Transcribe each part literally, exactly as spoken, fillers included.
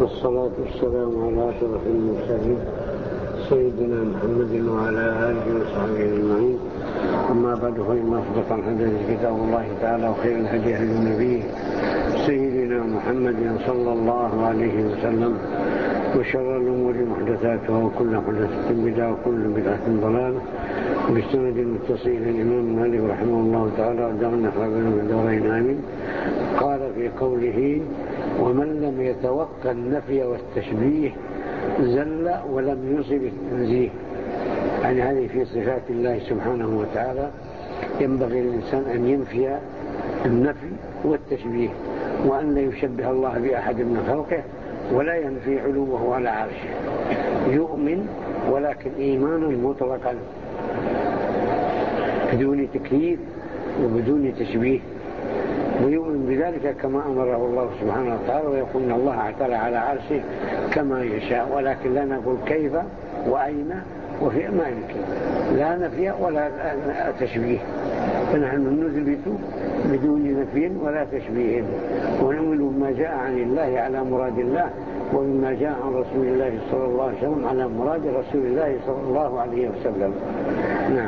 والصلاة والسلام على أشرف المرسلين سيدنا محمد وعلى آله وصحبه أجمعين. أما بعد، فإن أصدق الحديث كتاب الله تعالى، وخير الهدي هدي النبي سيدنا محمد صلى الله عليه وسلم، وشر الأمور محدثاتها، وكل محدثة بدعة، وكل بدعة ضلالة. بسند متصل الإمام مالك رحمه الله تعالى ودعنا خابرنا من دورين آمين. قال في قوله: ومن لم يتوقع النفي والتشبيه زل ولم يصب التنزيه. يعني هذه في صفات الله سبحانه وتعالى، ينبغي للإنسان أن ينفي النفي والتشبيه، وأن لا يشبه الله بأحد من خلقه، ولا ينفي علوه على عرشه. يؤمن ولكن إيمانا مطلقا بدون تكييف وبدون تشبيه، ويؤمن بذلك كما أمره الله سبحانه وتعالى، ويقول إن الله اعتلى على عرشه كما يشاء، ولكن لا نقول كيف وأين وفي ما يمكن، لا نفي ولا تشبيه. فنحن نثبت بدون نفي ولا تشبيه، ونؤمن بما جاء عن الله على مراد الله، وبما جاء عن رسول الله صلى الله عليه وسلم على مراد رسول الله صلى الله عليه وسلم. نعم.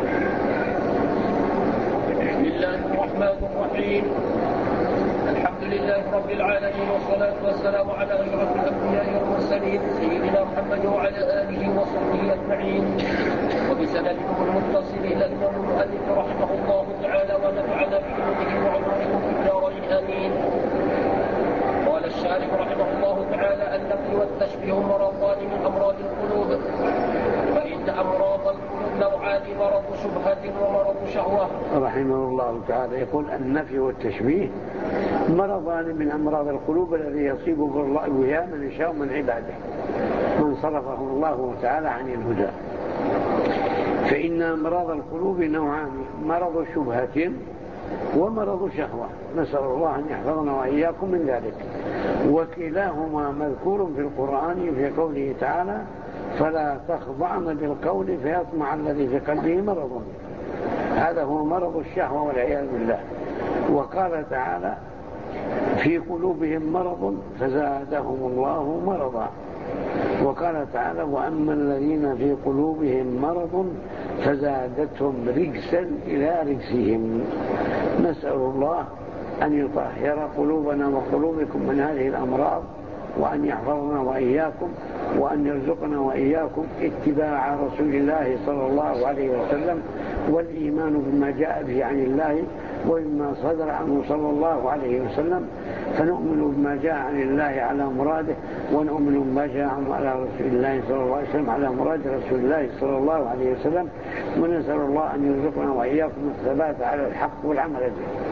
بسم الله الرحمن الرحيم. الحمد لله رب العالمين، والصلاة والسلام على أشرف الأنبياء والمرسلين سيدنا محمد وعلى آله وصحبه أجمعين، وبسندهم المتصل إلى الإمام المؤلف رحمه الله تعالى، ونفعنا بعلومه وعلومكم في الدارين آمين. قال الشارح رحمه الله تعالى: النفي والتشبيه مرضان من أمراض القلوب، فإن أمراض القلوب نوعان: مرض شبهة ومرض شهوة. رحمه الله تعالى يقول: النفي والتشبيه مرضان من أمراض القلوب الذي يصيب بالله بها من يشاء من عباده، من صرفه الله تعالى عن الهدى. فإن أمراض القلوب نوعان: مرض شبهة ومرض شهوة، نسأل الله أن يحفظنا وإياكم من ذلك. وكلاهما مذكور في القرآن في قوله تعالى: فلا تخضعن بالقول فيطمع الذي في قلبه مرض. هذا هو مرض الشهوة والعياذ بالله. وقال تعالى: في قلوبهم مرض فزادهم الله مرضا. وقال تعالى: وأما الذين في قلوبهم مرض فزادتهم رجسا إلى رجسهم. نسأل الله أن يطهر قلوبنا وقلوبكم من هذه الأمراض، وأن يحفظنا وإياكم، وأن يرزقنا وإياكم اتباع رسول الله صلى الله عليه وسلم، والإيمان بما جاء به عن الله وبما صدر عنه صلى الله عليه وسلم. فنؤمن بما جاء عن الله على مراده، ونؤمن بما جاء على رسول الله صلى الله عليه وسلم على مراد رسول الله صلى الله عليه وسلم. ونسأل الله أن يرزقنا وإياكم الثبات على الحق والعمل به.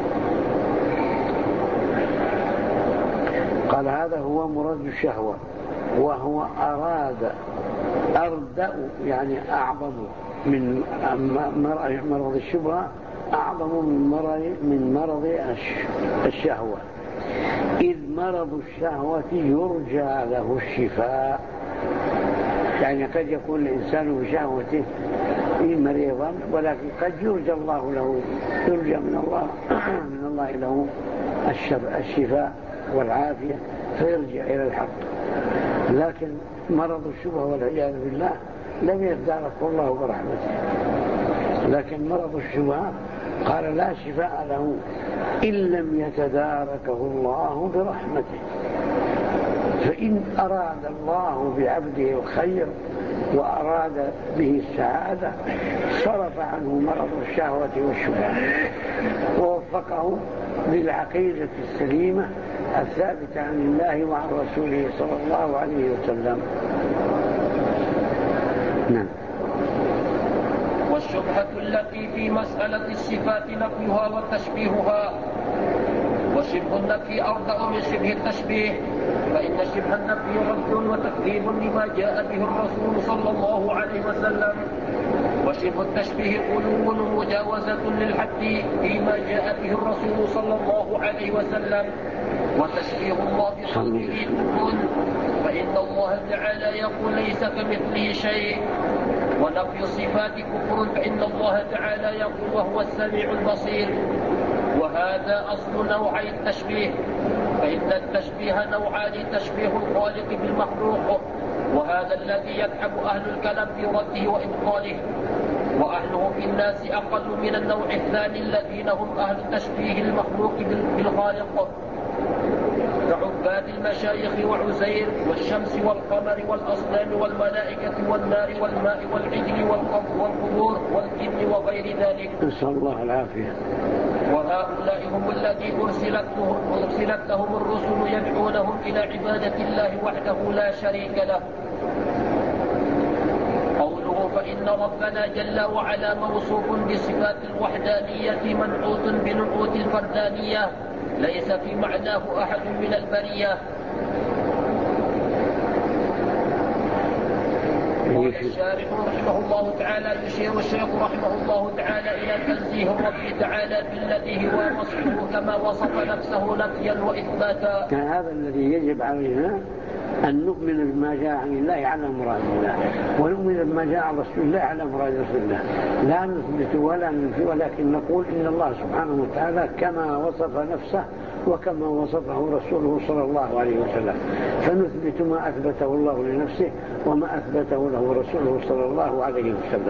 قال: هذا هو مراد الشهوة، وهو أراد أردأ، يعني أعظم من مرض الشبهة، أعظم من مرض, من مرض الشهوة، إذ مرض الشهوة يرجى له الشفاء. يعني قد يكون الإنسان بشهوته مريضا، ولكن قد يرجى الله له يرجى من الله من الله له الشفاء والعافية، فيرجع إلى الحق. لكن مرض الشبهة والعياذ بالله لم يتداركه الله برحمته. لكن مرض الشبهة قال: لا شفاء له إن لم يتداركه الله برحمته. فإن أراد الله بعبده الخير وأراد به السعادة صرف عنه مرض الشهوة والشبهة، ووفقه للعقيدة السليمة الثابتة عن الله وعن رسوله صلى الله عليه وسلم. نعم. والشبهة التي في مسألة الصفات نفيها وتشبيهها، وشبه النفي أردأ من شبه التشبيه، فإن شبه النفي رد وتكذيب لما جاء به الرسول صلى الله عليه وسلم، وشبه التشبيه غلو ومجاوزة للحد فيما جاء به الرسول صلى الله عليه وسلم، وتشبيه الله بخلقه كفر، فإن الله تعالى يقول: ليس كمثله شيء. ونفي الصفات كفر، فإن الله تعالى يقول: وهو السميع البصير. وهذا أصل نوعي التشبيه، فإن التشبيه نوعان: تشبيه الخالق بالمخلوق، وهذا الذي يتعب أهل الكلام في رده وإبطاله، وأهله في الناس أقل من النوع الثاني الذين هم أهل تشبيه المخلوق بالخالق، كعباد المشايخ وعزير والشمس والقمر والأصنام والملائكة والنار والماء والعجل والقبور والجن وغير ذلك، نسأل الله العافية. وهؤلاء هم الذين أرسلت لهم الرسل يدعونهم إلى عبادة الله وحده لا شريك له. قوله فإن ربنا جل وعلا موصوف بصفات الوحدانية منعوت بنعوت الفردانية ليس في معناه أحد من البرية. قال الشارح رحمه الله تعالى: يشير الشيخ رحمه الله تعالى إلى تنزيه الرب تعالى بالذي هو وصفه كما وصف نفسه نفيا وإثباتا. هذا الذي يجب علينا أن نؤمن بما جاء عن الله على مراد الله، ونؤمن بما جاء عن رسول الله على مراد رسول الله، لا نثبت ولا ننفي، ولكن نقول إن الله سبحانه وتعالى كما وصف نفسه وكما وصفه رسوله صلى الله عليه وسلم، فنثبت ما أثبته الله لنفسه وما أثبته له رسوله صلى الله عليه وسلم.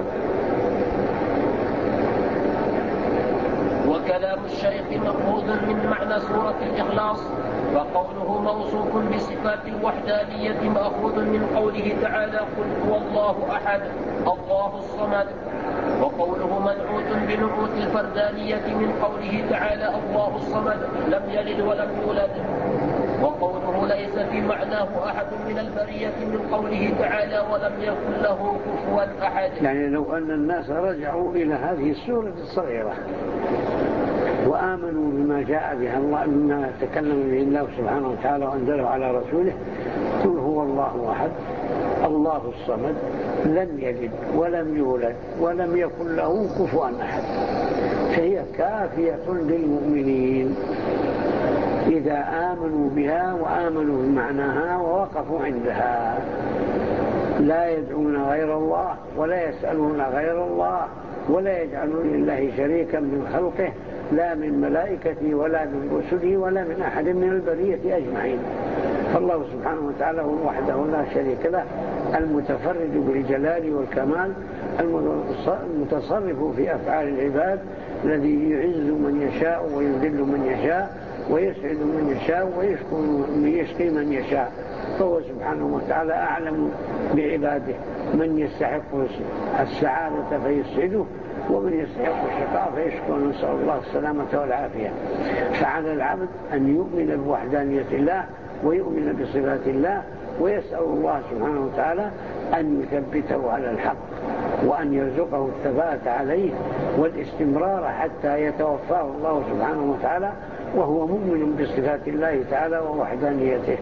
وكلام الشيخ مأخوذ من معنى سورة الإخلاص، وقوله موصوف بصفات الوحدانية مأخوذ من قوله تعالى: قل هو الله أحد الله الصمد، وقوله منعوت بنعوت الفردانية من قوله تعالى: الله الصمد لم يلد ولم يولد، وقوله ليس في معناه أحد من البرية من قوله تعالى: ولم يكن له كفوا أحد. يعني لو أن الناس رجعوا إلى هذه السورة الصغيرة وآمنوا بما جاء بها الله، بما تكلم به الله سبحانه وتعالى وأنزله على رسوله: قل هو الله أحد الله الصمد لم يلد ولم يولد ولم يكن له كفوا أحد، فهي كافية للمؤمنين إذا آمنوا بها وآمنوا بمعناها ووقفوا عندها، لا يدعون غير الله ولا يسألون غير الله ولا يجعلون لله شريكا من خلقه، لا من ملائكته ولا من رسله ولا من أحد من البرية أجمعين. فالله سبحانه وتعالى هو وحده لا شريك له، المتفرد بالجلال والكمال، المتصرف في أفعال العباد، الذي يعز من يشاء ويذل من يشاء ويسعد من يشاء ويشقي من يشاء. فهو سبحانه وتعالى أعلم بعباده، من يستحق السعادة فيسعده ومن يستحق الشقاء فيشكو، نسأل الله السلامة والعافية. فعلى العبد أن يؤمن بوحدانية الله ويؤمن بصفات الله، ويسأل الله سبحانه وتعالى أن يثبته على الحق وأن يرزقه الثبات عليه والاستمرار حتى يتوفاه الله سبحانه وتعالى وهو مؤمن بصفات الله تعالى ووحدانيته.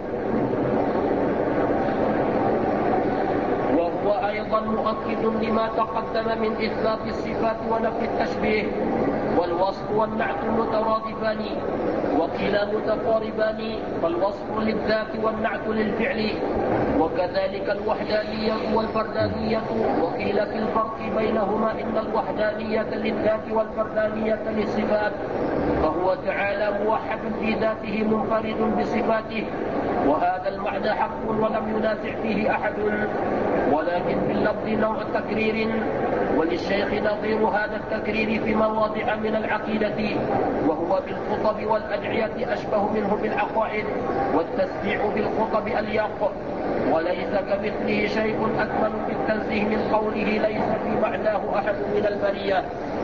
وهو أيضا مؤكد لما تقدم من إثبات الصفات ونفي التشبيه، والوصف والنعت مترادفان وكلا متقاربان، فالوصف للذات والنعت للفعل، وكذلك الوحدانية والفردانية. وقيل في الفرق بينهما إن الوحدانية للذات والفردانية للصفات، فهو تعالى موحد في ذاته منفرد بصفاته، وهذا المعنى حق ولم ينازع فيه أحد، ولكن في اللفظ نوع تكرير، وللشيخ نظير هذا التكرير في مواضع من العقيدة، وهو بالخطب والأدعية أشبه منه بالعقائد، والتسبيح بالخطب أليق، وليس كمثله شيء أكمل بالتنزيه من قوله ليس في معناه أحد من البرية.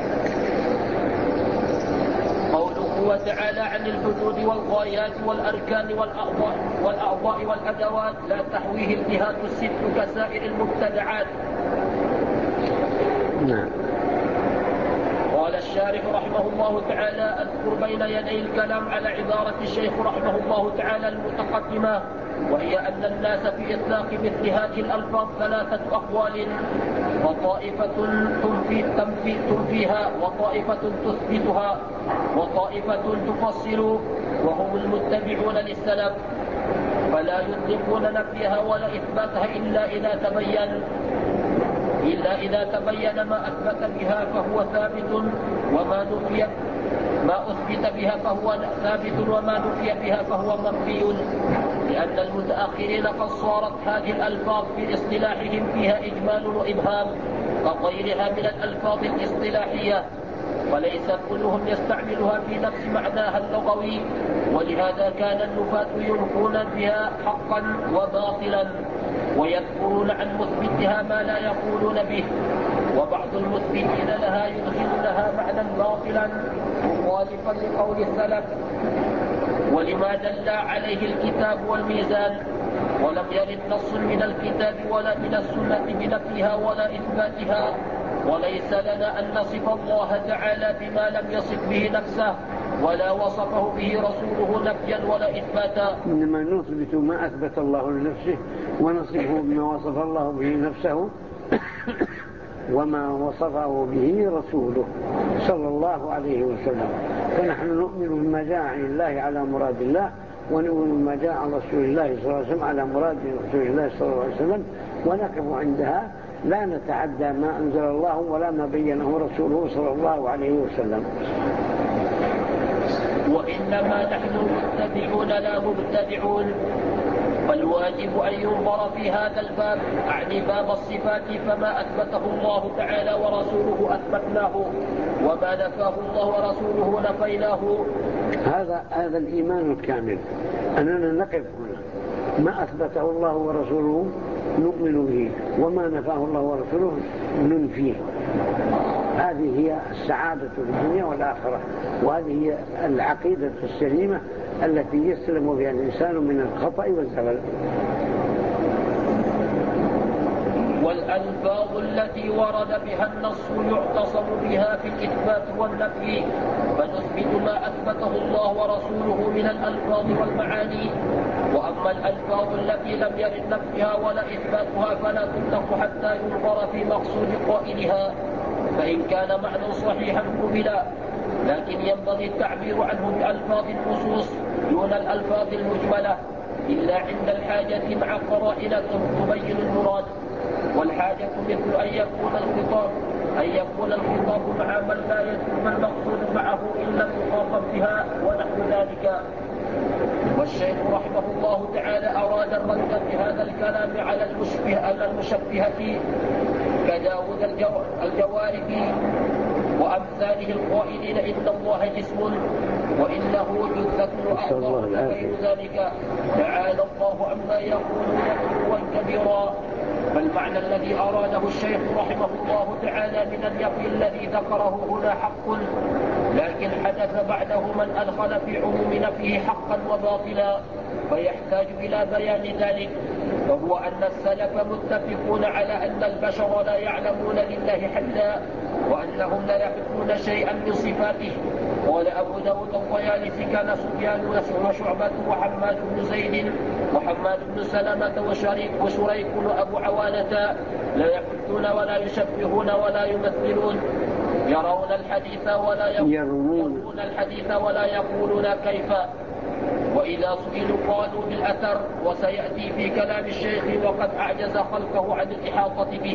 قوله تعالى عن الحدود والغايات والأركان والأعضاء, والأعضاء والأدوات لا تحويه الجهات الست كسائر المبتدعات. نعم. قال الشارح رحمه الله تعالى: أذكر بين يدي الكلام على عبارة الشيخ رحمه الله تعالى المتقدمة، وهي أن الناس في إطلاق مثل هذه الألفاظ ثلاثة أقوال، وطائفة تنفي تنفي تنفيها، وطائفة تثبتها، وطائفة تفصل، وهم المتبعون للسلف، فلا يطلقون نفيها ولا إثباتها إلا إذا تبين إلا إذا تبين ما أثبت بها فهو ثابت، وما نفي ما أثبت بها فهو ثابت وما نفي بها فهو منفي، لأن المتأخرين قد صارت هذه الألفاظ في اصطلاحهم فيها إجمال وإبهام كغيرها من الألفاظ الاصطلاحية، وليس كلهم يستعملها في نفس معناها اللغوي، ولهذا كان النفاة ينفون بها حقا وباطلا ويذكرون عن مثبتها ما لا يقولون به، وبعض المثبتين لها يدخل لها معنى باطلا مخالفا لقول السلف ولما دل عليه الكتاب والميزان، ولم يرد نص من الكتاب ولا من السنة بنفيها ولا إثباتها، وليس لنا أن نصف الله تعالى بما لم يصف به نفسه ولا وصفه به رسوله نفيا ولا إثباتا، إنما نثبت ما أثبت الله لنفسه ونصفه بما وصف الله به نفسه وما وصفه به رسوله صلى الله عليه وسلم. فنحن نؤمن بما جاء عن الله على مراد الله، ونؤمن بما جاء عن رسول الله صلى الله عليه وسلم على مراد رسول الله صلى الله عليه وسلم، ونقف عندها لا نتعدى ما أنزل الله ولا ما بينه رسوله صلى الله عليه وسلم. وإنما نحن متبعون لا مبتدعون، فالواجب أن ينظر في هذا الباب، أعني باب الصفات، فما أثبته الله تعالى ورسوله أثبتناه، وما نفاه الله ورسوله نفيناه. هذا هذا الإيمان الكامل، أننا نقف هنا، ما أثبته الله ورسوله نؤمن به، وما نفاه الله ورسوله ننفيه. هذه هي السعادة في الدنيا والآخرة، وهذه هي العقيدة السليمة التي يسلم بها الإنسان من الخطأ والزلل. والألفاظ التي ورد بها النص يعتصم بها في الإثبات والنفي، فنثبت ما أثبته الله ورسوله من الألفاظ والمعاني، وأما الألفاظ التي لم يرد نفيها ولا إثباتها فلا تطلق حتى ينظر في مقصود قائلها، فإن كان معنى صحيحا قبلا، لكن ينبغي التعبير عنه بألفاظ النصوص دون الألفاظ المجملة إلا عند الحاجة مع قرائن تبين المراد. والحاجة مثل أن يكون الخطاب أن يكون الخطاب مع من لا يتم المقصود معه إلا يخاطب بها ونحو ذلك. والشيخ رحمه الله تعالى أراد الرد بهذا الكلام على المشبه على المشبهة كداود الجوارح وأمثاله القائلين إن الله جسم وإنه جثة وأعضاء غير ذلك، تعالى الله عما يقولون علوا كبيرا. فالمعنى الذي أراده الشيخ رحمه الله تعالى من النفي الذي ذكره هنا حق، لكن حدث بعده من أدخل في عموم نفيه حقا وباطلا، فيحتاج إلى بيان ذلك. وهو أن السلف متفقون على أن البشر لا يعلمون لله حدا، وأنهم لا يحكمون شيئا من صفاته. قال أبو داود الطيالسي كان سفيان وشعبة وحماد بن زيد وحماد بن سلمة وشريك وشريك وأبو عوانة لا يحدون ولا يشبهون ولا يمثلون، يرون الحديث ولا يرون الحديث ولا يقولون كيف. وإذا سئلوا قالوا بالأثر، وسيأتي في كلام الشيخ وقد أعجز خلقه عن الإحاطة به.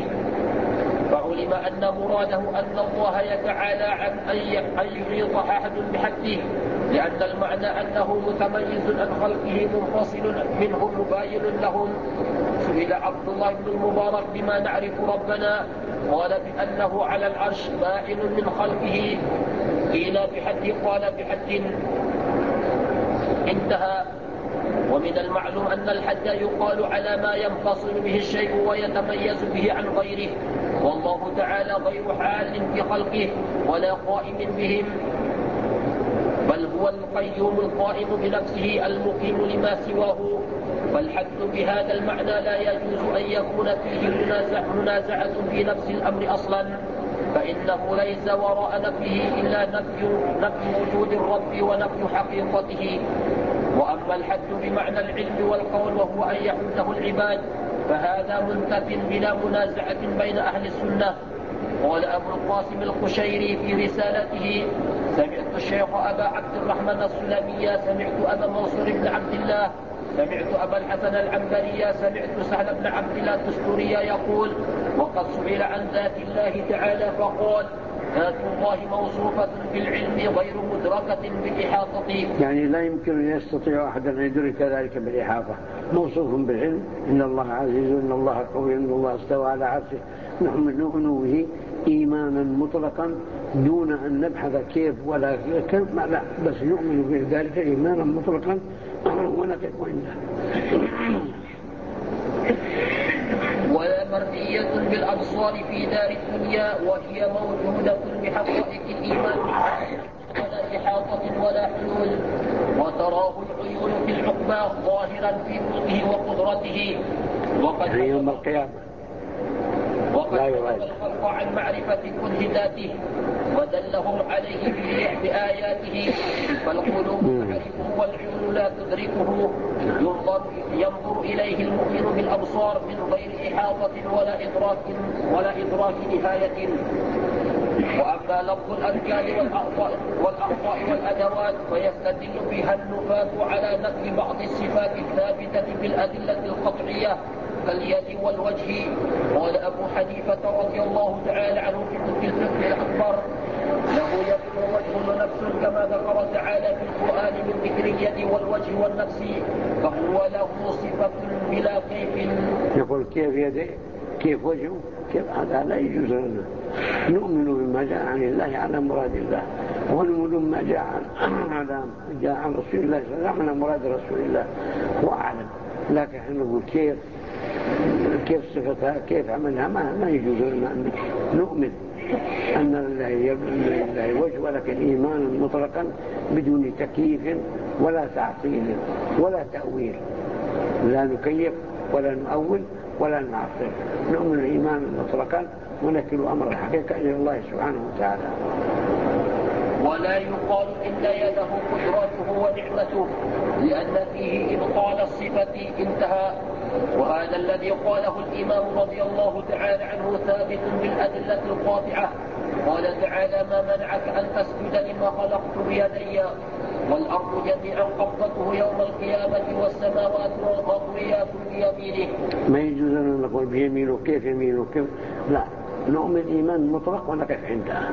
فعلم أن مراده أن الله يتعالى عن أن يحيط أحد بحده، لأن المعنى أنه متميز عن خلقه منفصل منهم مباين لهم. سئل عبد الله بن المبارك بما نعرف ربنا، قال بأنه على العرش بائن من خلقه. قيل بحد، قال بحد، انتهى. ومن المعلوم أن الحد يقال على ما ينفصل به الشيء ويتميز به عن غيره، والله تعالى غير حال في خلقه ولا قائم بهم، بل هو القيوم القائم بنفسه المقيم لما سواه. فالحد بهذا المعنى لا يجوز أن يكون فيه منازعة في نفس الأمر أصلا، فإنه ليس وراء نفيه إلا نفي, نفي وجود الرب ونفي حقيقته. وأما الحد بمعنى العلم والقول وهو أن يحده العباد، فهذا منتف بلا منازعة بين أهل السنة. قال أبو القاسم القشيري في رسالته: سمعت الشيخ أبا عبد الرحمن السلمي، سمعت أبا منصور بن عبد الله، سمعت أبا الحسن العنبري، سمعت سهل بن عبد الله التستوري يقول: وقد سئل عن ذات الله تعالى فقال: ذات الله موصوفة بالعلم غير مدركة بالإحاطة. يعني لا يمكن أن يستطيع أحد أن يدرك ذلك بالإحاطة، موصوف بالعلم، إن الله عزيز، إن الله قوي، إن الله استوى على عرشه. نحن نؤمن به إيمانا مطلقا دون أن نبحث كيف ولا كيف، لا، بس نؤمن بذلك إيمانا مطلقا ونقف عنده. ولا مرئية بالأبصار في دار الدنيا، وهي موجودة بحقائق الإيمان ولا إحاطة ولا حلول، وتراه العيون في العقبى ظاهرا في ملكه وقدرته. وقد يوم القيامة وقد حجب الخلق عن معرفة كل ذاته ودلهم عليه بآياته، فالقلوب تعرفه والعيون لا تدركه. ينظر, ينظر إليه المؤمن بالأبصار من غير إحاطة ولا إدراك ولا إدراك نهاية. وأما لفظ الأركان والأعضاء والأعضاء والأدوات فيستدل بها النفاة على نفي بعض الصفات الثابتة بالأدلة القطعية كاليد والوجه. قال أبو حنيفة رضي الله تعالى عنه في الفقه الأكبر: له يد ووجه ونفس، كما ذكر تعالى في القرآن من ذكر اليد والوجه والنفس، فهو له صفة بلا كيف. يقول كيف يده كيف وجهه كيف، هذا لا يجوز لنا. نؤمن بما جاء عن الله على مراد الله، ونؤمن بما جاء عن جاء عن رسول الله صلى الله عليه وسلم على مراد رسول الله، هو أعلم. لكن احنا نقول كيف كيف صفتها كيف عملها، ما, ما يجوز لنا أن نؤمن أن لله وجه، ولكن إيمانا مطلقا بدون تكييف ولا تعطيل ولا تأويل، لا نكيف ولا نؤول ولا نعطل، نؤمن إيمانا مطلقا ونكل أمر الحقيقة إلى الله سبحانه وتعالى. ولا يقال إن يده قدرته ونعمته، لأن فيه إبطال الصفة انتهى. وهذا الذي قاله الإمام رضي الله تعالى عنه ثابت بالأدلة القاطعة. قال تعالى: ما منعك أن تسجد لما خلقت بيدي، والأرض جميعا قبضته يوم القيامة والسماوات مطويات بيمينه. ما يجوز أن نقول بيمينه كيف يمينه كيف، لا، نؤمن إيمان مطلق ونقف عندها.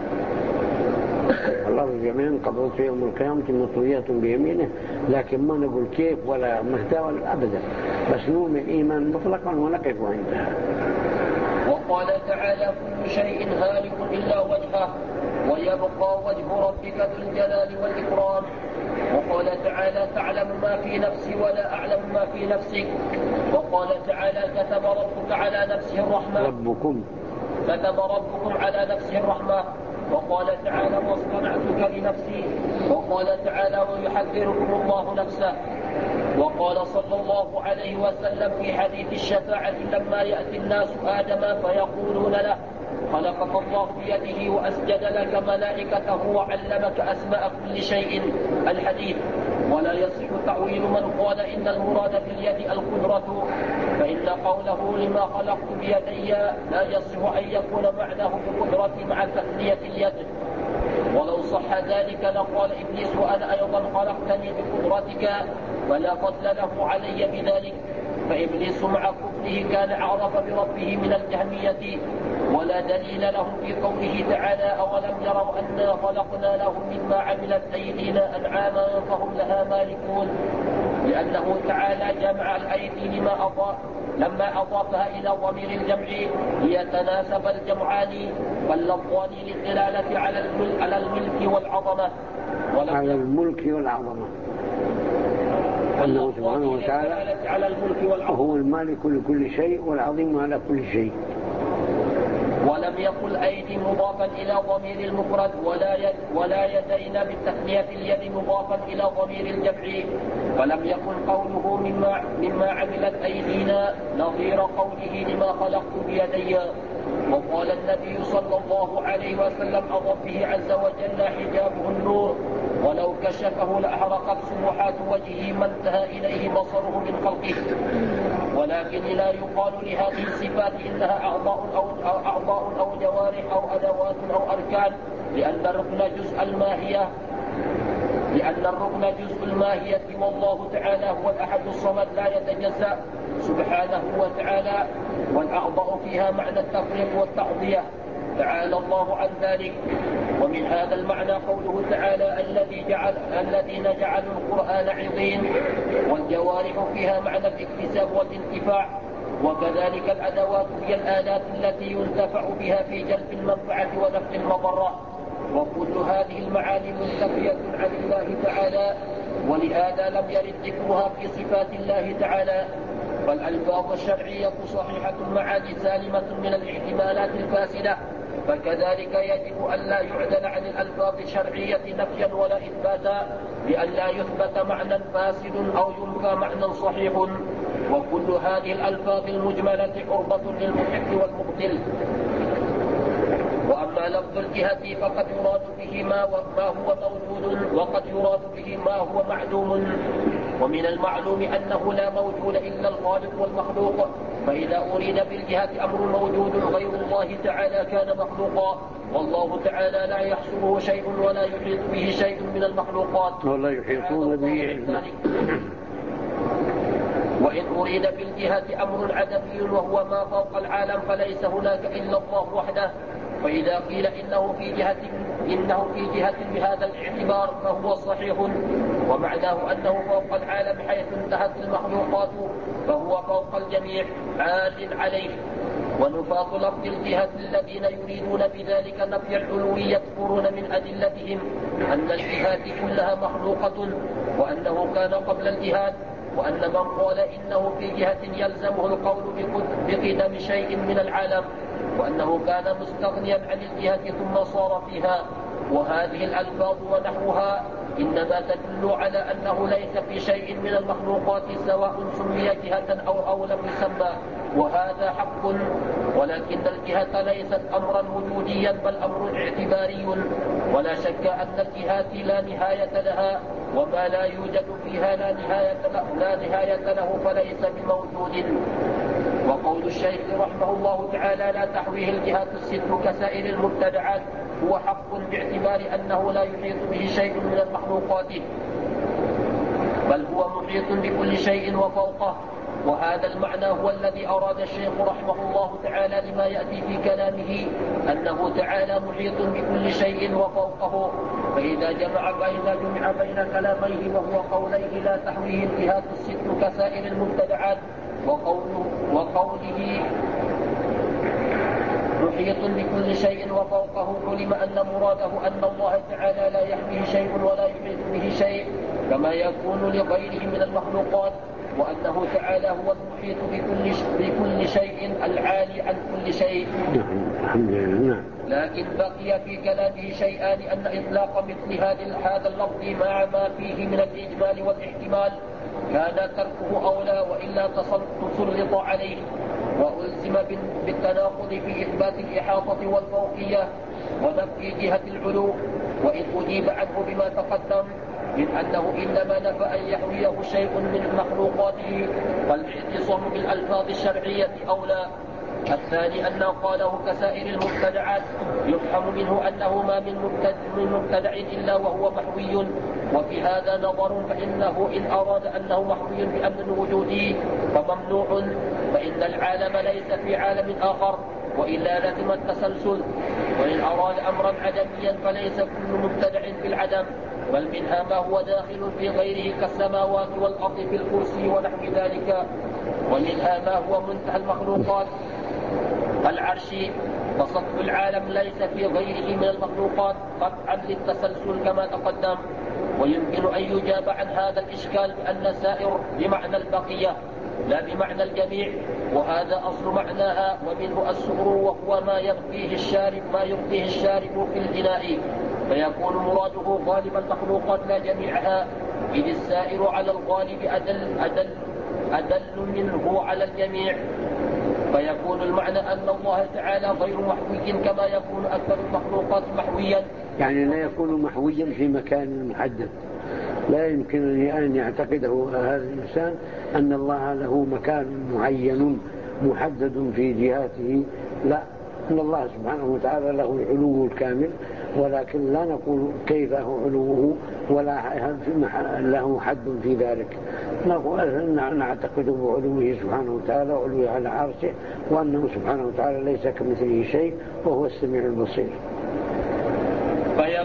الأرض جميعا قبضته يوم القيامة مطويات بيمينه، لكن ما نقول كيف ولا متى ولا أبدا، بس نؤمن إيمان مطلقا ونقف عندها. وقال تعالى: كل شيء هالك إلا وجهه ويبقى وجه ربك ذو الجلال والإكرام. وقال تعالى: تعلم ما في نفسي ولا أعلم ما في نفسك. وقال تعالى: كتب ربك على نفسه الرحمة ربكم كتب ربكم على نفسه الرحمة. وقال تعالى: واصطنعتك لنفسي. وقال تعالى: ويحذركم الله نفسه. وقال صلى الله عليه وسلم في حديث الشفاعة: لما يأتي الناس آدم فيقولون له: خلقك الله بيده وأسجد لك ملائكته وعلمك أسماء كل شيء، الحديث. ولا يصح تأويل من قال إن المراد باليد القدرة، فإن قوله لما خلقت بيدي لا يصح أن يكون معناه بقدرتي مع تثنية اليد. ولو صح ذلك لقال إبليس: وأنا أيضا خلقتني بقدرتك، فلا فضل له علي بذلك. فإبليس مع كفره كان أعرف بربه من الجهمية. ولا دليل له في قوله تعالى: أولم يروا أنا خلقنا لهم مما عملت أيدينا أنعاما فهم لها مالكون، لأنه تعالى جمع الأيدي لما أضاف لما أضافها إلى ضمير الجمع ليتناسب الجمعان واللفظان للدلالة على الملك, على الملك والعظمة على الملك والعظمة أنه سبحانه وتعالى على الملك والعظمة وهو المالك لكل شيء والعظيم على كل شيء. ولم يقل أيدي مضافا إلى ضمير المفرد ولا يد ولا يدين بالتثنية اليد مضافا إلى ضمير الجمع. ولم يكن قوله مما, مما عملت أيدينا نظير قوله لما خلقت بيدي. وقال النبي صلى الله عليه وسلم: ربه عز وجل حجابه النور، ولو كشفه لأحرقت سبحات وجهه ما انتهى إليه بصره من خلقه. ولكن لا يقال لهذه الصفات إنها أعضاء أو, أعضاء أو جوارح أو أدوات أو أركان، لأن الركن جزء الماهية لأن الركن جزء الماهية والله تعالى هو الأحد الصمد لا يتجزأ سبحانه وتعالى، والأعضاء فيها معنى التفريق والتعضية، تعالى الله عن ذلك. ومن هذا المعنى قوله تعالى الذي جعل الذين جعلوا القرآن عظيم، والجوارح فيها معنى الاكتساب والانتفاع، وكذلك الأدوات هي الآلات التي ينتفع بها في جلب المنفعة ودفع المضرة، وكل هذه المعاني منتفية عن الله تعالى، ولهذا لم يرد ذكرها في صفات الله تعالى. فالألفاظ الشرعية صحيحة المعاني سالمة من الاحتمالات الفاسدة، فكذلك يجب أن لا يعدل عن الألفاظ الشرعية نفيا ولا إثباتا، لأن لا يثبت معنى فاسد أو ينفى معنى صحيح. وكل هذه الألفاظ المجملة قربة للمحق والمبطل. وأما لفظ الجهة فقد يراد به ما هو موجود، وقد يراد به ما هو معلوم. ومن المعلوم أنه لا موجود إلا الخالق والمخلوق، فإذا أريد بالجهة أمر موجود غير الله تعالى كان مخلوقا، والله تعالى لا يحصره شيء ولا يحيط به شيء من المخلوقات ولا يحيطون به علما. وإن أريد بالجهة أمر عدمي وهو ما فوق العالم فليس هناك إلا الله وحده، فإذا قيل إنه في جهة إنه في جهة بهذا الاعتبار فهو صحيح، ومعناه أنه فوق العالم حيث انتهت المخلوقات، فهو فوق الجميع عال عليه. ونفاة لفظ الجهة الذين يريدون بذلك نفي العلو يذكرون من أدلتهم أن الجهات كلها مخلوقة، وأنه كان قبل الجهاد، وأن من قال إنه في جهة يلزمه القول بقدم شيء من العالم، وأنه كان مستغنيا عن الجهة ثم صار فيها. وهذه الألفاظ ونحوها إنما تدل على أنه ليس في شيء من المخلوقات سواء سمي جهة أو أو لم يسمى، وهذا حق. ولكن الجهة ليست أمرا وجوديا بل أمر اعتباري، ولا شك أن الجهات لا نهاية لها، وما لا يوجد فيها لا نهاية له, لا نهاية له فليس بموجود. وقول الشيخ رحمه الله تعالى لا تحويه الجهات الست كسائر المبتدعات هو حق باعتبار أنه لا يحيط به شيء من المخلوقات، بل هو محيط بكل شيء وفوقه. وهذا المعنى هو الذي أراد الشيخ رحمه الله تعالى لما يأتي في كلامه أنه تعالى محيط بكل شيء وفوقه. فإذا جمع بين جمع بين كلاميه وهو قوليه لا تحويه الجهات الست كسائر المبتدعات وقوله, وقوله محيط بكل شيء وفوقه، علم أن مراده أن الله تعالى لا يحويه شيء ولا يحيط به شيء كما يكون لغيره من المخلوقات، وأنه تعالى هو المحيط بكل, بكل شيء العالي عن كل شيء. لكن بقي في كلامه شيئان: أن إطلاق مثل هذا اللفظ مع ما فيه من الإجمال والاحتمال كان تركه أولى، وإلا تسلط عليه وألزم بالتناقض في إثبات الإحاطة والفوقية ونفي جهة العلو. وإن أجيب عنه بما تقدم من أنه إنما نفى أن يحويه شيء من مخلوقاته فالاعتصام بالألفاظ الشرعية أولى. الثاني أنه قاله كسائر المبتدعات يفهم منه أنه ما من مبتدع إلا وهو محوي، وفي هذا نظر، فإنه إن أراد أنه محوي بأمر وجودي فممنوع، فإن العالم ليس في عالم آخر وإلا لزم التسلسل. وإن أراد أمرا عدميا فليس كل مبتدع في العدم، بل منها ما هو داخل في غيره كالسماوات والأرض في الكرسي ونحو ذلك، ومنها ما هو منتهى المخلوقات العرش، فسطح العالم ليس في غيره من المخلوقات قطعا للتسلسل كما تقدم. ويمكن أن يجاب عن هذا الإشكال بأن سائر بمعنى البقية لا بمعنى الجميع، وهذا أصل معناها، ومنه السؤر وهو ما يبقيه الشارب ما يبقيه الشارب في الإناء، فيكون مراده غالب المخلوقات لا جميعها، إذ السائر على الغالب أدل, أدل, أدل منه على الجميع، فيكون المعنى أن الله تعالى غير محوي كما يكون أكثر المخلوقات محويا. يعني لا يكون محويا في مكان محدد، لا يمكن أن يعتقده هذا الإنسان أن الله له مكان معين محدد في جهاته، لا، أن الله سبحانه وتعالى له العلو الكامل، ولكن لا نقول كيف له علوه ولا له حد في ذلك، نعتقد بعلوه سبحانه وتعالى وعلوه على عرشه، وأنه سبحانه وتعالى ليس كمثله شيء وهو السميع البصير.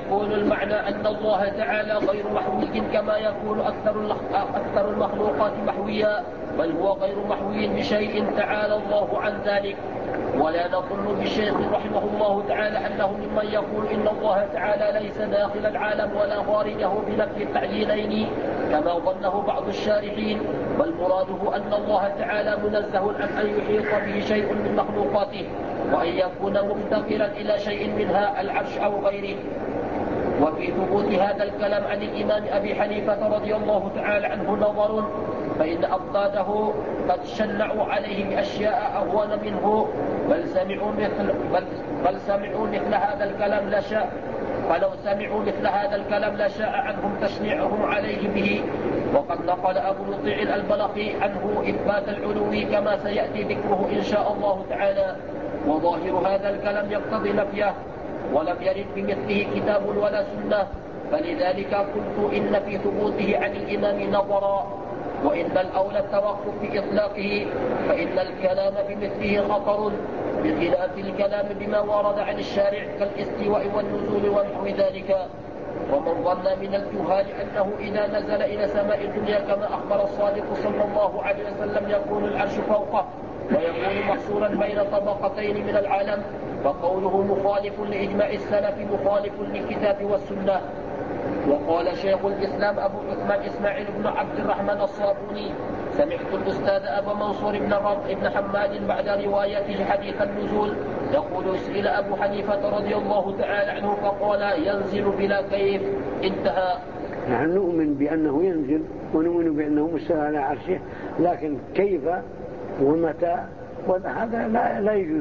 فيكون المعنى أن الله تعالى غير محوي كما يكون أكثر أكثر المخلوقات محويا، بل هو غير محوي بشيء تعالى الله عن ذلك. ولا نظن بالشيخ رحمه الله تعالى أنه ممن يقول إن الله تعالى ليس داخل العالم ولا خارجه بنفي التعيينين كما ظنه بعض الشارحين، بل مراده أن الله تعالى منزه عن أن يحيط به شيء من مخلوقاته وأن يكون مفتقرا إلى شيء منها العرش أو غيره. وفي ثبوت هذا الكلام عن الإمام أبي حنيفة رضي الله تعالى عنه نظر، فإن أضداده قد شنعوا عليه بأشياء أهون منه، بل سمعوا مثل, بل, بل سمعوا مثل هذا الكلام لشاء فلو سمعوا مثل هذا الكلام لشاء عنهم تشنيعهم عليه به. وقد نقل أبو مطيع البلخي عنه إثبات العلو كما سيأتي ذكره إن شاء الله تعالى، وظاهر هذا الكلام يقتضي نفيه، ولم يرد بمثله كتاب ولا سنة، فلذلك قلت إن في ثبوته عن الإمام نظرا، وإن الأولى التوقف في إطلاقه، فإن الكلام بمثله خطر، بخلاف الكلام بما ورد عن الشارع كالاستواء والنزول ونحو ذلك. ومن ظن من الجهال أنه إذا نزل إلى سماء الدنيا كما أخبر الصادق صلى الله عليه وسلم يكون العرش فوقه ويكون محصورا بين طبقتين من العالم، فقوله مخالف لإجماع السلف مخالف للكتاب والسنة. وقال شيخ الإسلام أبو عثمان إسماعيل بن عبد الرحمن الصابوني: سمعت الأستاذ أبا منصور بن بن حماد بعد روايته حديث النزول يقول: سئل أبو حنيفة رضي الله تعالى عنه فقال: ينزل بلا كيف. انتهى. نحن نؤمن بأنه ينزل ونؤمن بأنه مستوى على عرشه، لكن كيف ومتى وهذا لا, لا يجوز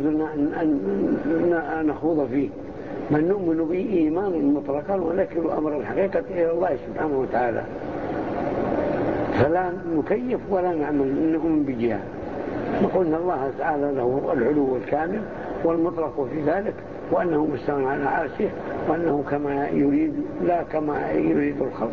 أن نخوض فيه، من نؤمن به إيمان مطلقا ونكل أمر الحقيقة إلى الله سبحانه وتعالى، فلا نكيف ولا نعمل نؤمن بجهة. نقول أن الله تعالى له العلو الكامل والمطلق في ذلك، وأنه مستوى على عرشه، وأنه كما يريد لا كما يريد الخلق.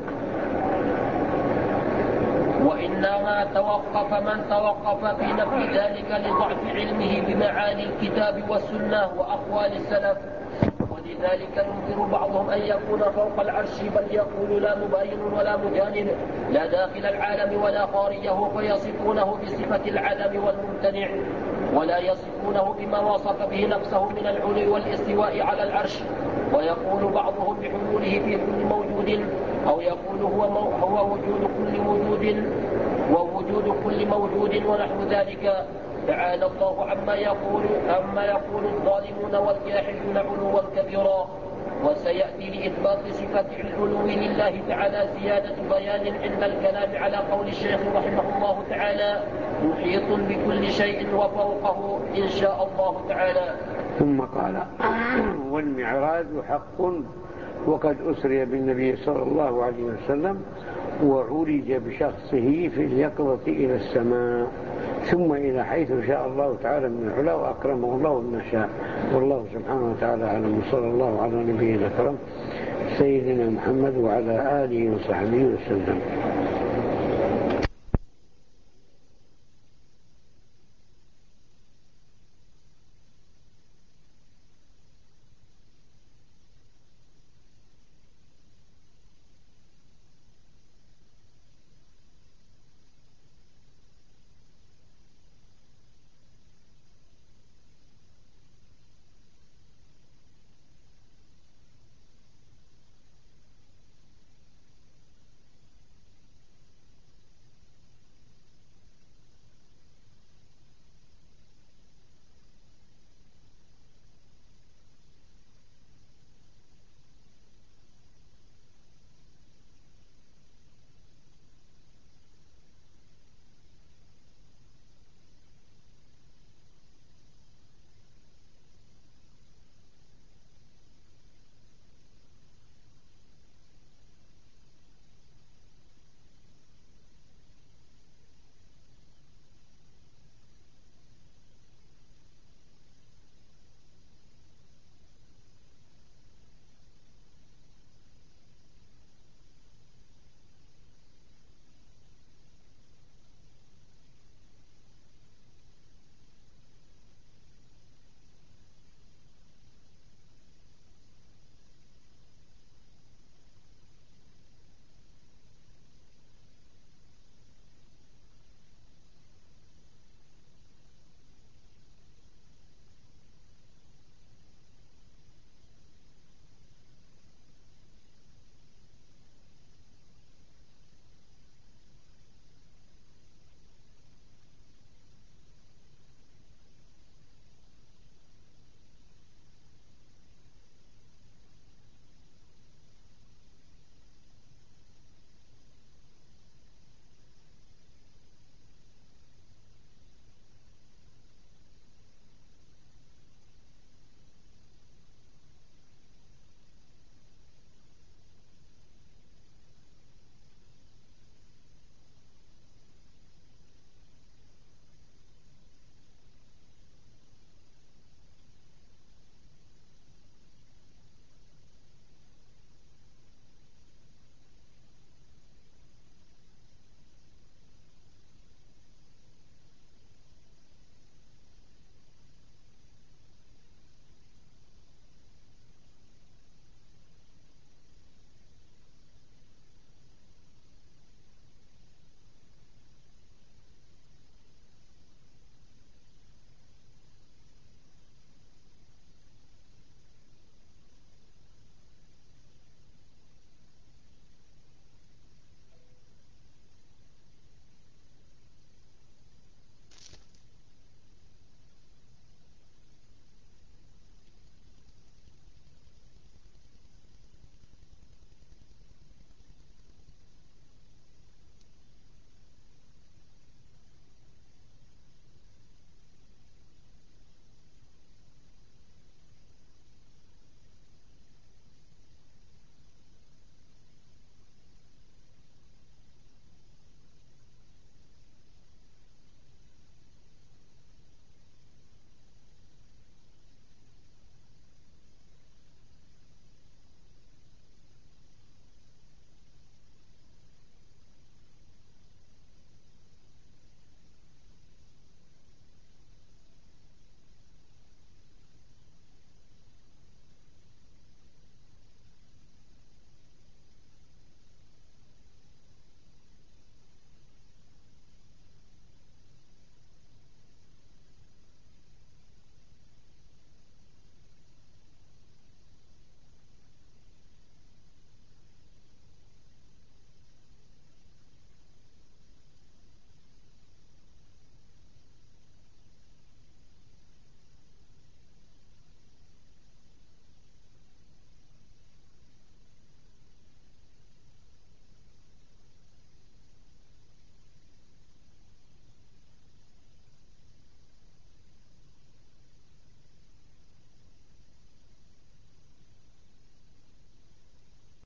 وإنما توقف من توقف في نفي ذلك لضعف علمه بمعاني الكتاب والسنة وأقوال السلف، ولذلك ينكر بعضهم أن يكون فوق العرش، بل يقول لا مباين ولا مجانب، لا داخل العالم ولا خارجه، فيصفونه بصفة العدم والممتنع، ولا يصفونه بما وصف به نفسه من العلو والاستواء على العرش. ويقول بعضهم بحلوله في كل موجود، أو يقول هو, هو وجود كل وجود ووجود كل موجود ونحو ذلك. تعالى الله عما يقول عما يقول الظالمون والجاحدون علوا كبيرا. وسيأتي لإثبات صفة العلو لله تعالى زيادة بيان عند الكلام على قول الشيخ رحمه الله تعالى: محيط بكل شيء وفوقه إن شاء الله تعالى. ثم قال: والمعراج حق، وقد أسري بالنبي صلى الله عليه وسلم وعرج بشخصه في اليقظة إلى السماء ثم إلى حيث شاء الله تعالى من العلا، وأكرمه الله بما شاء. والله سبحانه وتعالى أعلم. صلى الله على نبينا الكريم سيدنا محمد وعلى آله وصحبه وسلم.